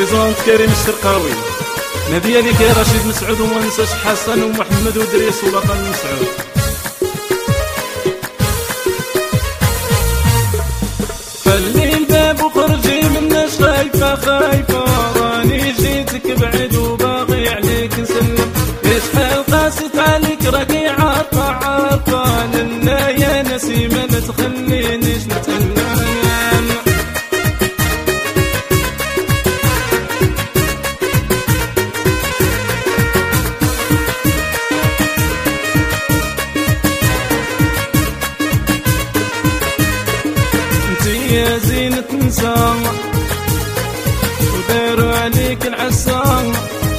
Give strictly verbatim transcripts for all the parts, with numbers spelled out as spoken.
بريزونت كريم الشرقاوي. نادية ليك يا رشيد مسعود وما ننساش حسن ومحمد ودريس ولقى مسعود. خلي الباب وخرجي مناش خايفة خايفة، راني جيتك بعيد وباغي عليك نسلم. شحال قاست عليك راكي عارفة عارفة، لنا يا نسيمة ما تخلينيش نتهنى. يا زينة نساء وداروا عليك العسام،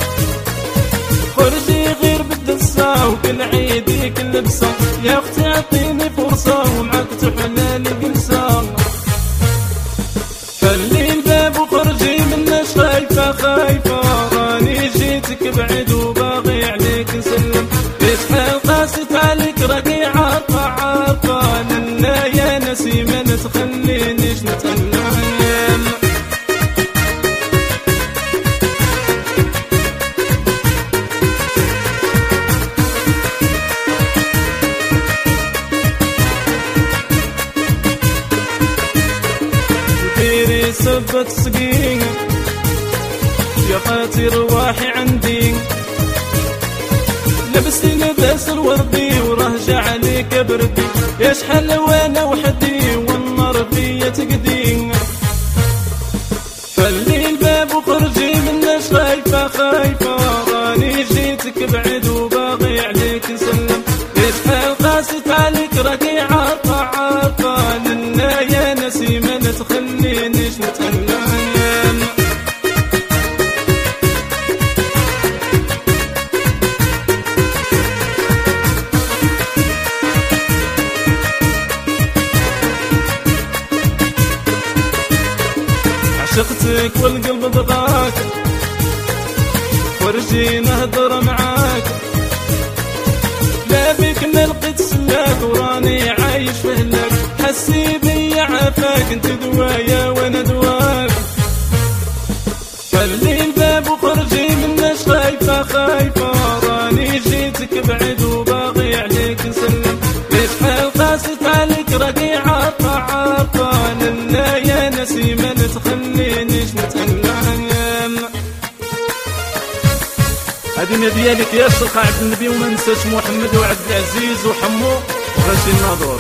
خرجي غير بالدسة وكل عيدي كل لبسة. يا اختي اعطيني فرصة ومعاك تحلى لي جلسة. خلي الباب وخرجي مناش خايفة خايفة، راني جيتك بعيد وباغي عليك نسلم. شحال قاست عليك راكي عارفة عارفة، لنا يا نسيمة ما تخلينيش نتهنى. وديري سبة سقين يا قاتي رواحي عندي، لبستي لباس الوردي ورهجة عليك بردي. يا شحال وانا وحدي والنار فيا تقدي. خلي الباب وخرجي مناش خايفة خايفة، راني جيتك بعيد وباغي عليك نسلم. يا شحال قاست عليك راكي عارفة عارفة، لنا يا نسيمة ما تخلينيش نتهنى. عشقتك والقلب ضغاك، ورجي نهضر معاك. لا بك ما لقيت سلاك وراني عايش فهلاك. حسي بيا عافاك انت دوايا وانا دواك. خلي الباب وخرجي مناش خايفة خايفة، راني جيتك بعيد وباغي عليك نسلم. شحال قاست عليك راكي عارفة عارفة، لنا يا نسيمة ما تخلينيش نتهنى. هذه نادية لك يا الشرقة عبد النبي، وما ننساش محمد وعبد العزيز وحمو وغاشي الناظور.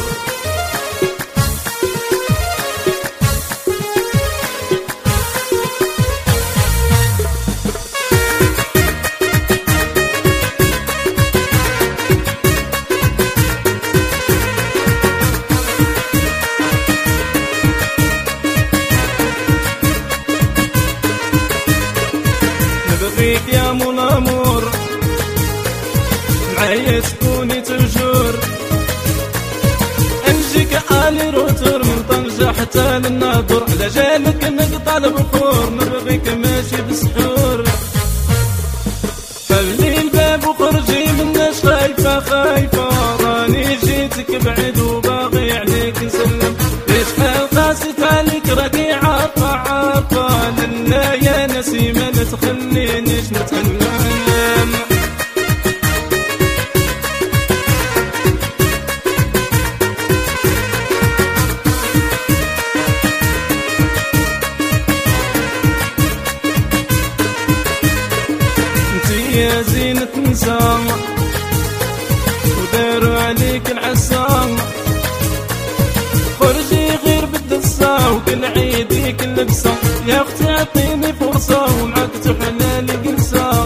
نبغيك يا منامور معايا تكوني تجور، نجيك آلي روتر من طنجة حتى للناظور. على جالك نقطع البخور نبغيك ماشي بسحور. خلي الباب وخرجي مناش خايفة خايفة، راني جيتك بعيد وباغي عليك نسلم. شحال قاست عليك راكي عارفة عارفة، لنا يا نسيمة ما تخلينيش نتهنى. انتي يا زينة نساء وداروا عليك العسام، خرجي غير بالدسة وكل عيدي كل لبسة. يا اختي اعطيني فرصة ومعاك تحلى لي جلسة.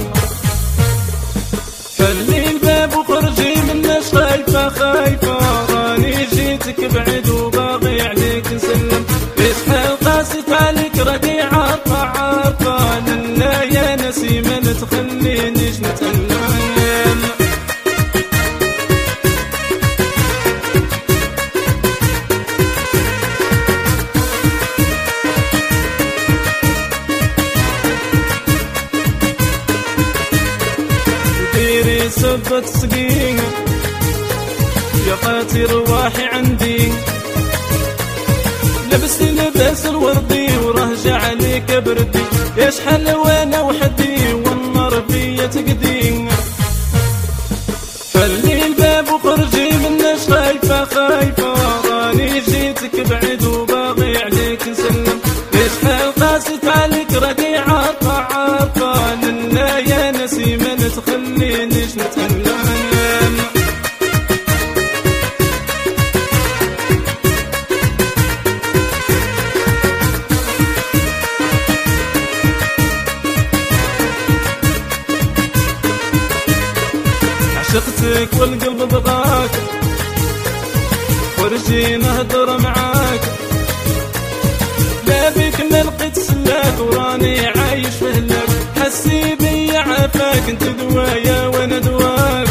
خلي الباب وخرجي مناش خايفة خايفة، راني جيتك بعيد وباغي عليك نسلم. شحال قاست عليك راكي عارفة عارفة، لنا يا نسيمة ما تخلينيش نتهنى. سبة سقين يا قاتي رواحي عندي، لبستي لباس الوردي ورهجة عليك بردي. يشحل وانا وحدي والنار فيا تقدي. خلي الباب وخرجي منش خايفة خايفة، راني جيتك بعيد وباغي عليك نسلم. يشحال قاست عليك راكي عارفة عارفة، لله يا نسيمة ما تخلينيش نتكلم. عشقتك والقلب بغاك، ورجي نهدر معاك، لا بك ما لقيت سلاك وراني عايش فهلاك. حسي بيا عافاك انت دوايا وانا دواك.